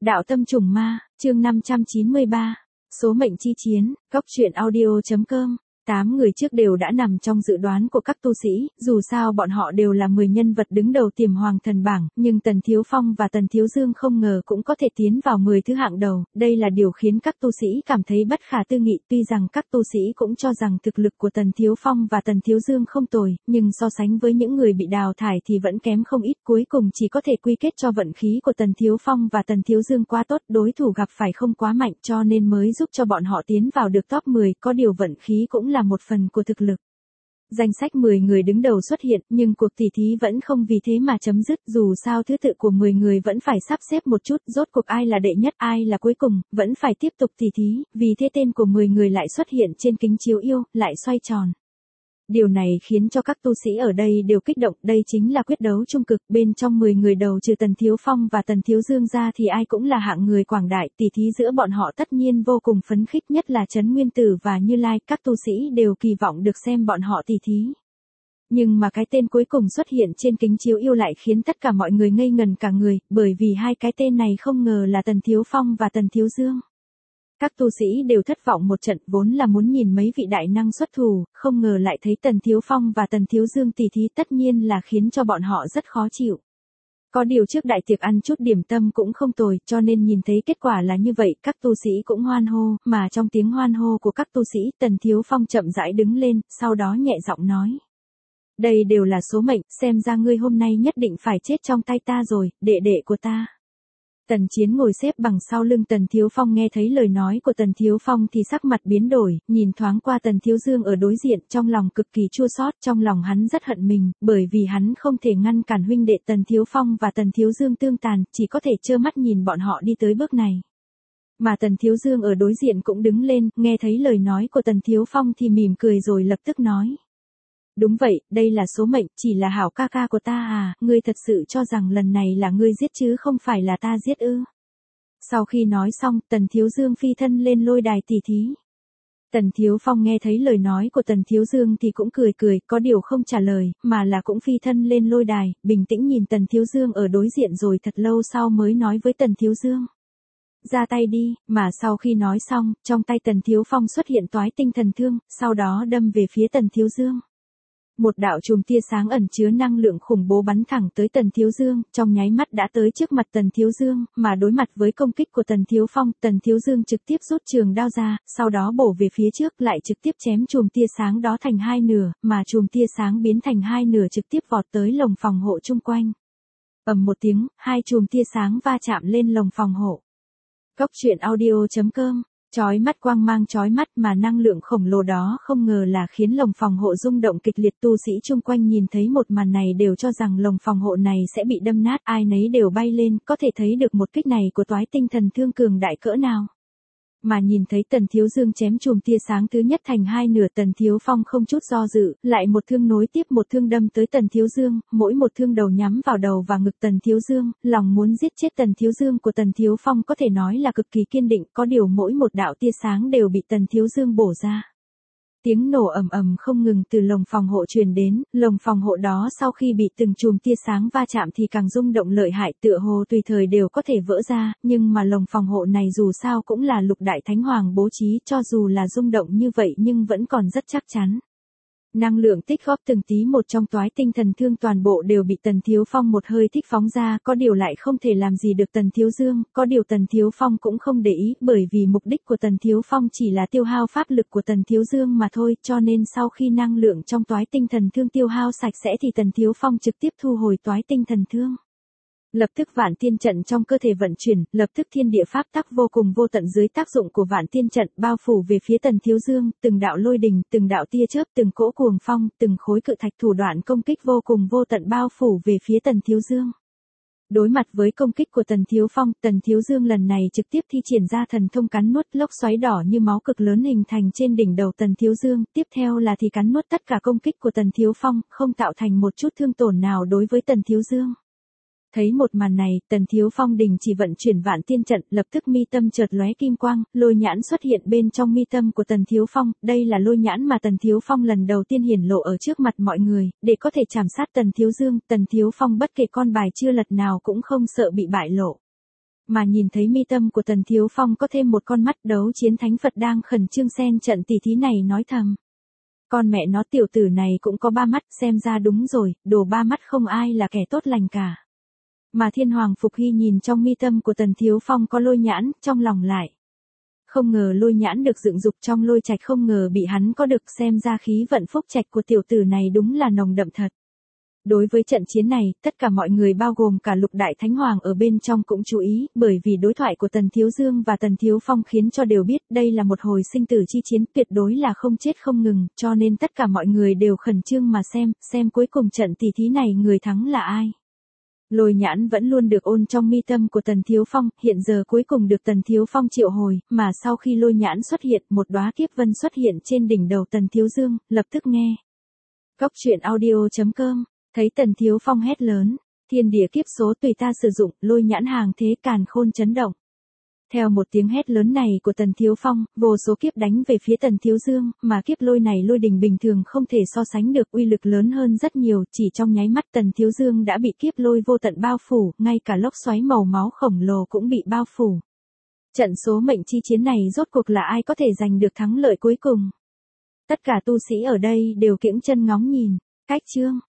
Đạo tâm trùng ma, chương 593, số mệnh chi chiến, góc truyện audio.com. 8 người trước đều đã nằm trong dự đoán của các tu sĩ, dù sao bọn họ đều là 10 nhân vật đứng đầu tiềm hoàng thần bảng, nhưng Tần Thiếu Phong và Tần Thiếu Dương không ngờ cũng có thể tiến vào 10 thứ hạng đầu, đây là điều khiến các tu sĩ cảm thấy bất khả tư nghị, tuy rằng các tu sĩ cũng cho rằng thực lực của Tần Thiếu Phong và Tần Thiếu Dương không tồi, nhưng so sánh với những người bị đào thải thì vẫn kém không ít, cuối cùng chỉ có thể quy kết cho vận khí của Tần Thiếu Phong và Tần Thiếu Dương quá tốt, đối thủ gặp phải không quá mạnh cho nên mới giúp cho bọn họ tiến vào được top 10, có điều vận khí cũng là một phần của thực lực. Danh sách 10 người đứng đầu xuất hiện, nhưng cuộc tỉ thí vẫn không vì thế mà chấm dứt, dù sao thứ tự của 10 người vẫn phải sắp xếp một chút, rốt cuộc ai là đệ nhất, ai là cuối cùng, vẫn phải tiếp tục tỉ thí, vì thế tên của 10 người lại xuất hiện trên kính chiếu yêu, lại xoay tròn. Điều này khiến cho các tu sĩ ở đây đều kích động, đây chính là quyết đấu trung cực, bên trong 10 người đầu trừ Tần Thiếu Phong và Tần Thiếu Dương ra thì ai cũng là hạng người quảng đại, tỉ thí giữa bọn họ tất nhiên vô cùng phấn khích, nhất là Trấn Nguyên Tử và Như Lai, các tu sĩ đều kỳ vọng được xem bọn họ tỉ thí. Nhưng mà cái tên cuối cùng xuất hiện trên kính chiếu yêu lại khiến tất cả mọi người ngây ngần cả người, bởi vì hai cái tên này không ngờ là Tần Thiếu Phong và Tần Thiếu Dương. Các tu sĩ đều thất vọng một trận, vốn là muốn nhìn mấy vị đại năng xuất thủ, không ngờ lại thấy Tần Thiếu Phong và Tần Thiếu Dương tỉ thí, tất nhiên là khiến cho bọn họ rất khó chịu. Có điều trước đại tiệc ăn chút điểm tâm cũng không tồi, cho nên nhìn thấy kết quả là như vậy, các tu sĩ cũng hoan hô, mà trong tiếng hoan hô của các tu sĩ, Tần Thiếu Phong chậm rãi đứng lên, sau đó nhẹ giọng nói. Đây đều là số mệnh, xem ra ngươi hôm nay nhất định phải chết trong tay ta rồi, đệ đệ của ta. Tần Chiến ngồi xếp bằng sau lưng Tần Thiếu Phong, nghe thấy lời nói của Tần Thiếu Phong thì sắc mặt biến đổi, nhìn thoáng qua Tần Thiếu Dương ở đối diện, trong lòng cực kỳ chua xót, trong lòng hắn rất hận mình, bởi vì hắn không thể ngăn cản huynh đệ Tần Thiếu Phong và Tần Thiếu Dương tương tàn, chỉ có thể trơ mắt nhìn bọn họ đi tới bước này. Mà Tần Thiếu Dương ở đối diện cũng đứng lên, nghe thấy lời nói của Tần Thiếu Phong thì mỉm cười rồi lập tức nói. Đúng vậy, đây là số mệnh, chỉ là hảo ca ca của ta à, ngươi thật sự cho rằng lần này là ngươi giết chứ không phải là ta giết ư? Sau khi nói xong, Tần Thiếu Dương phi thân lên lôi đài tỉ thí. Tần Thiếu Phong nghe thấy lời nói của Tần Thiếu Dương thì cũng cười cười, có điều không trả lời, mà là cũng phi thân lên lôi đài, bình tĩnh nhìn Tần Thiếu Dương ở đối diện rồi thật lâu sau mới nói với Tần Thiếu Dương. Ra tay đi, mà sau khi nói xong, trong tay Tần Thiếu Phong xuất hiện toái tinh thần thương, sau đó đâm về phía Tần Thiếu Dương. Một đạo chùm tia sáng ẩn chứa năng lượng khủng bố bắn thẳng tới Tần Thiếu Dương, trong nháy mắt đã tới trước mặt Tần Thiếu Dương, mà đối mặt với công kích của Tần Thiếu Phong, Tần Thiếu Dương trực tiếp rút trường đao ra, sau đó bổ về phía trước, lại trực tiếp chém chùm tia sáng đó thành hai nửa, mà chùm tia sáng biến thành hai nửa trực tiếp vọt tới lồng phòng hộ chung quanh. Ầm một tiếng, hai chùm tia sáng va chạm lên lồng phòng hộ. Góc truyện audio.com. Chói mắt, quang mang chói mắt, mà năng lượng khổng lồ đó không ngờ là khiến lồng phòng hộ rung động kịch liệt, tu sĩ chung quanh nhìn thấy một màn này đều cho rằng lồng phòng hộ này sẽ bị đâm nát, ai nấy đều bay lên, có thể thấy được một kích này của toái tinh thần thương cường đại cỡ nào. Mà nhìn thấy Tần Thiếu Dương chém chùm tia sáng thứ nhất thành hai nửa, Tần Thiếu Phong không chút do dự, lại một thương nối tiếp một thương đâm tới Tần Thiếu Dương, mỗi một thương đầu nhắm vào đầu và ngực Tần Thiếu Dương, lòng muốn giết chết Tần Thiếu Dương của Tần Thiếu Phong có thể nói là cực kỳ kiên định, có điều mỗi một đạo tia sáng đều bị Tần Thiếu Dương bổ ra. Tiếng nổ ầm ầm không ngừng từ lồng phòng hộ truyền đến, lồng phòng hộ đó sau khi bị từng chùm tia sáng va chạm thì càng rung động lợi hại, tựa hồ tùy thời đều có thể vỡ ra, nhưng mà lồng phòng hộ này dù sao cũng là Lục Đại Thánh Hoàng bố trí, cho dù là rung động như vậy nhưng vẫn còn rất chắc chắn. Năng lượng tích góp từng tí một trong toái tinh thần thương toàn bộ đều bị Tần Thiếu Phong một hơi thích phóng ra, có điều lại không thể làm gì được Tần Thiếu Dương, có điều Tần Thiếu Phong cũng không để ý, bởi vì mục đích của Tần Thiếu Phong chỉ là tiêu hao pháp lực của Tần Thiếu Dương mà thôi, cho nên sau khi năng lượng trong toái tinh thần thương tiêu hao sạch sẽ thì Tần Thiếu Phong trực tiếp thu hồi toái tinh thần thương. Lập tức Vạn Tiên trận trong cơ thể vận chuyển, lập tức thiên địa pháp tắc vô cùng vô tận dưới tác dụng của Vạn Tiên trận bao phủ về phía Tần Thiếu Dương, từng đạo lôi đình, từng đạo tia chớp, từng cỗ cuồng phong, từng khối cự thạch, thủ đoạn công kích vô cùng vô tận bao phủ về phía Tần Thiếu Dương. Đối mặt với công kích của Tần Thiếu Phong, Tần Thiếu Dương lần này trực tiếp thi triển ra thần thông cắn nuốt, lốc xoáy đỏ như máu cực lớn hình thành trên đỉnh đầu Tần Thiếu Dương, tiếp theo là thì cắn nuốt tất cả công kích của Tần Thiếu Phong, không tạo thành một chút thương tổn nào đối với Tần Thiếu Dương. Thấy một màn này, Tần Thiếu Phong đình chỉ vận chuyển Vạn Tiên trận, lập tức mi tâm chợt lóe kim quang, lôi nhãn xuất hiện bên trong mi tâm của Tần Thiếu Phong, đây là lôi nhãn mà Tần Thiếu Phong lần đầu tiên hiển lộ ở trước mặt mọi người, để có thể trảm sát Tần Thiếu Dương, Tần Thiếu Phong bất kể con bài chưa lật nào cũng không sợ bị bại lộ. Mà nhìn thấy mi tâm của Tần Thiếu Phong có thêm một con mắt, đấu chiến thánh Phật đang khẩn trương xen trận tỉ thí này nói thầm. Con mẹ nó, tiểu tử này cũng có ba mắt, xem ra đúng rồi, đồ ba mắt không ai là kẻ tốt lành cả. Mà Thiên Hoàng Phục Hy nhìn trong mi tâm của Tần Thiếu Phong có lôi nhãn, trong lòng lại. Không ngờ lôi nhãn được dựng dục trong lôi trạch, không ngờ bị hắn có được, xem ra khí vận phúc trạch của tiểu tử này đúng là nồng đậm thật. Đối với trận chiến này, tất cả mọi người bao gồm cả Lục Đại Thánh Hoàng ở bên trong cũng chú ý, bởi vì đối thoại của Tần Thiếu Dương và Tần Thiếu Phong khiến cho đều biết đây là một hồi sinh tử chi chiến, tuyệt đối là không chết không ngừng, cho nên tất cả mọi người đều khẩn trương mà xem cuối cùng trận tỷ thí này người thắng là ai. Lôi nhãn vẫn luôn được ôn trong mi tâm của Tần Thiếu Phong, hiện giờ cuối cùng được Tần Thiếu Phong triệu hồi, mà sau khi lôi nhãn xuất hiện, một đóa kiếp vân xuất hiện trên đỉnh đầu Tần Thiếu Dương, lập tức nghe. Cốc truyện audio.com. Thấy Tần Thiếu Phong hét lớn, thiên địa kiếp số tùy ta sử dụng, lôi nhãn hàng thế càn khôn chấn động. Theo một tiếng hét lớn này của Tần Thiếu Phong, vô số kiếp đánh về phía Tần Thiếu Dương, mà kiếp lôi này lôi đình bình thường không thể so sánh được, uy lực lớn hơn rất nhiều, chỉ trong nháy mắt Tần Thiếu Dương đã bị kiếp lôi vô tận bao phủ, ngay cả lốc xoáy màu máu khổng lồ cũng bị bao phủ. Trận số mệnh chi chiến này rốt cuộc là ai có thể giành được thắng lợi cuối cùng? Tất cả tu sĩ ở đây đều kiễng chân ngóng nhìn, cách chương.